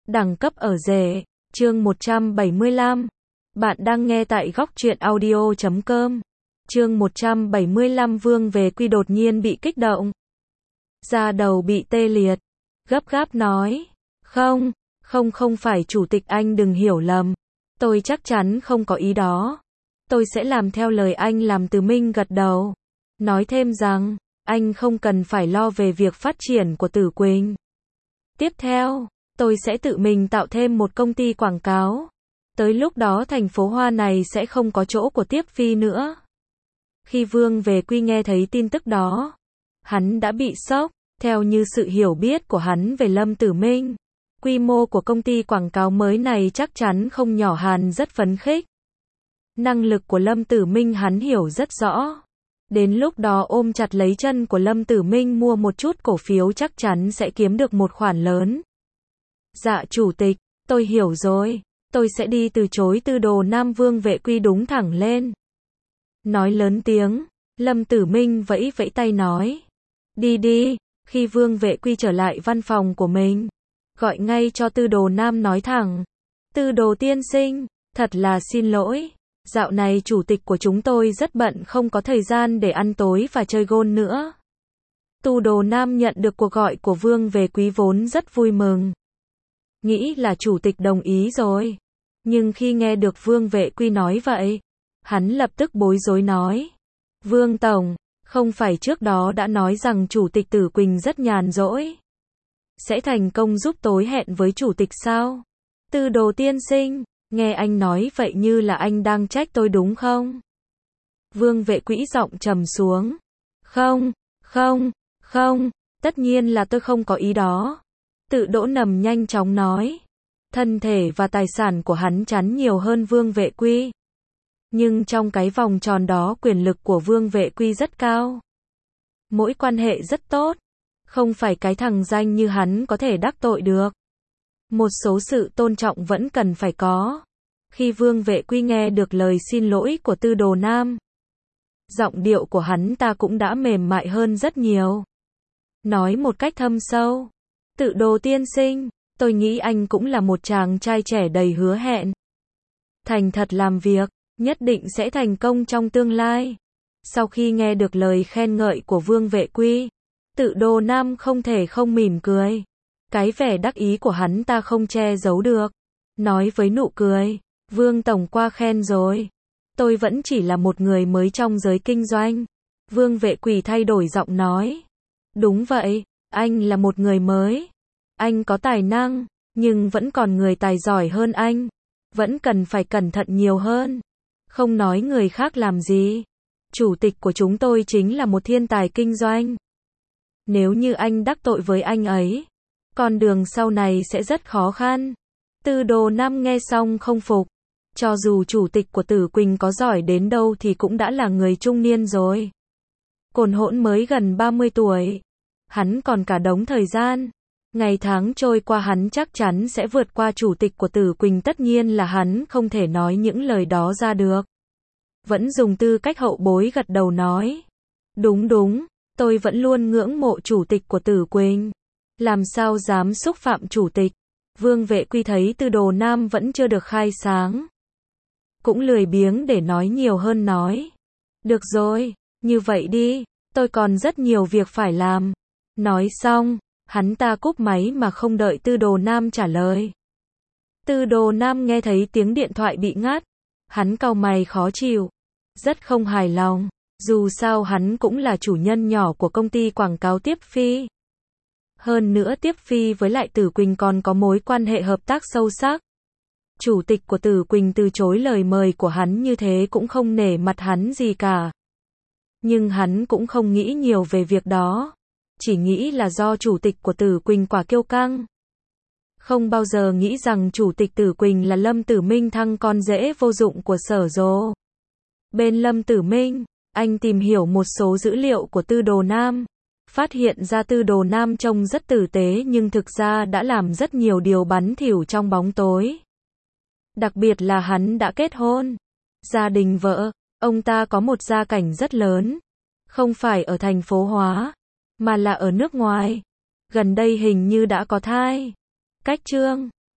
Đẳng cấp ở rể, chương 175. Bạn đang nghe tại góc truyện audio.com. Chương 175 Vương về Quy đột nhiên bị kích động. Da đầu bị tê liệt. Gấp gáp nói. Không phải chủ tịch, anh đừng hiểu lầm. Tôi chắc chắn không có ý đó. Tôi sẽ làm theo lời anh làm. Từ Minh gật đầu. Nói thêm rằng, anh không cần phải lo về việc phát triển của Tử Quỳnh. Tiếp theo, tôi sẽ tự mình tạo thêm một công ty quảng cáo. Tới lúc đó thành phố Hoa này sẽ không có chỗ của Tiếp Phi nữa. Khi Vương về Quy nghe thấy tin tức đó, hắn đã bị sốc. Theo như sự hiểu biết của hắn về Lâm Tử Minh, quy mô của công ty quảng cáo mới này chắc chắn không nhỏ. Hắn rất phấn khích. Năng lực của Lâm Tử Minh hắn hiểu rất rõ. Đến lúc đó ôm chặt lấy chân của Lâm Tử Minh mua một chút cổ phiếu chắc chắn sẽ kiếm được một khoản lớn. Dạ chủ tịch, tôi hiểu rồi. Tôi sẽ đi từ chối Tư Đồ Nam. Vương Vệ Quy đúng thẳng lên. Nói lớn tiếng. Lâm Tử Minh vẫy vẫy tay nói. Đi đi. Khi Vương Vệ Quy trở lại văn phòng của mình, gọi ngay cho Tư Đồ Nam nói thẳng. Tư Đồ tiên sinh, thật là xin lỗi. Dạo này chủ tịch của chúng tôi rất bận, không có thời gian để ăn tối và chơi gôn nữa. Tư Đồ Nam nhận được cuộc gọi của Vương Về Quý vốn rất vui mừng. Nghĩ là chủ tịch đồng ý rồi. Nhưng khi nghe được Vương Vệ Quy nói vậy, hắn lập tức bối rối nói. Vương Tổng, không phải trước đó đã nói rằng chủ tịch Tử Quỳnh rất nhàn rỗi. Sẽ thành công giúp tối hẹn với chủ tịch sao? Tư Đồ tiên sinh, nghe anh nói vậy như là anh đang trách tôi đúng không? Vương Vệ Quý giọng trầm xuống. Không, tất nhiên là tôi không có ý đó. Tự Đỗ Nầm nhanh chóng nói. Thân thể và tài sản của hắn chắn nhiều hơn Vương Vệ Quy. Nhưng trong cái vòng tròn đó quyền lực của Vương Vệ Quy rất cao. Mỗi quan hệ rất tốt. Không phải cái thằng danh như hắn có thể đắc tội được. Một số sự tôn trọng vẫn cần phải có. Khi Vương Vệ Quy nghe được lời xin lỗi của Tư Đồ Nam, giọng điệu của hắn ta cũng đã mềm mại hơn rất nhiều. Nói một cách thâm sâu. Tự Đồ tiên sinh, tôi nghĩ anh cũng là một chàng trai trẻ đầy hứa hẹn. Thành thật làm việc, nhất định sẽ thành công trong tương lai. Sau khi nghe được lời khen ngợi của Vương Vệ Quy, Tự Đồ Nam không thể không mỉm cười. Cái vẻ đắc ý của hắn ta không che giấu được. Nói với nụ cười, Vương Tổng qua khen rồi. Tôi vẫn chỉ là một người mới trong giới kinh doanh. Vương Vệ Quy thay đổi giọng nói. Đúng vậy, anh là một người mới. Anh có tài năng, nhưng vẫn còn người tài giỏi hơn anh. Vẫn cần phải cẩn thận nhiều hơn. Không nói người khác làm gì. Chủ tịch của chúng tôi chính là một thiên tài kinh doanh. Nếu như anh đắc tội với anh ấy, con đường sau này sẽ rất khó khăn. Tư Đồ Nam nghe xong không phục. Cho dù chủ tịch của Tử Quỳnh có giỏi đến đâu thì cũng đã là người trung niên rồi. Cồn Hỗn mới gần 30 tuổi. Hắn còn cả đống thời gian. Ngày tháng trôi qua hắn chắc chắn sẽ vượt qua chủ tịch của Tử Quỳnh. Tất nhiên là hắn không thể nói những lời đó ra được. Vẫn dùng tư cách hậu bối gật đầu nói. Đúng, tôi vẫn luôn ngưỡng mộ chủ tịch của Tử Quỳnh. Làm sao dám xúc phạm chủ tịch. Vương Vệ Quy thấy Tư Đồ Nam vẫn chưa được khai sáng. Cũng lười biếng để nói nhiều hơn nói. Được rồi, như vậy đi, tôi còn rất nhiều việc phải làm. Nói xong, hắn ta cúp máy mà không đợi Tư Đồ Nam trả lời. Tư Đồ Nam nghe thấy tiếng điện thoại bị ngắt. Hắn cau mày khó chịu. Rất không hài lòng. Dù sao hắn cũng là chủ nhân nhỏ của công ty quảng cáo Tiếp Phi. Hơn nữa Tiếp Phi với lại Tử Quỳnh còn có mối quan hệ hợp tác sâu sắc. Chủ tịch của Tử Quỳnh từ chối lời mời của hắn như thế cũng không nể mặt hắn gì cả. Nhưng hắn cũng không nghĩ nhiều về việc đó. Chỉ nghĩ là do chủ tịch của Tử Quỳnh quả kiêu căng. Không bao giờ nghĩ rằng chủ tịch Tử Quỳnh là Lâm Tử Minh, thằng con rể vô dụng của Sở Dô. Bên Lâm Tử Minh, anh tìm hiểu một số dữ liệu của Tư Đồ Nam. Phát hiện ra Tư Đồ Nam trông rất tử tế nhưng thực ra đã làm rất nhiều điều bẩn thỉu trong bóng tối. Đặc biệt là hắn đã kết hôn. Gia đình vợ, ông ta có một gia cảnh rất lớn. Không phải ở thành phố Hóa, mà là ở nước ngoài. Gần đây hình như đã có thai. Cách chương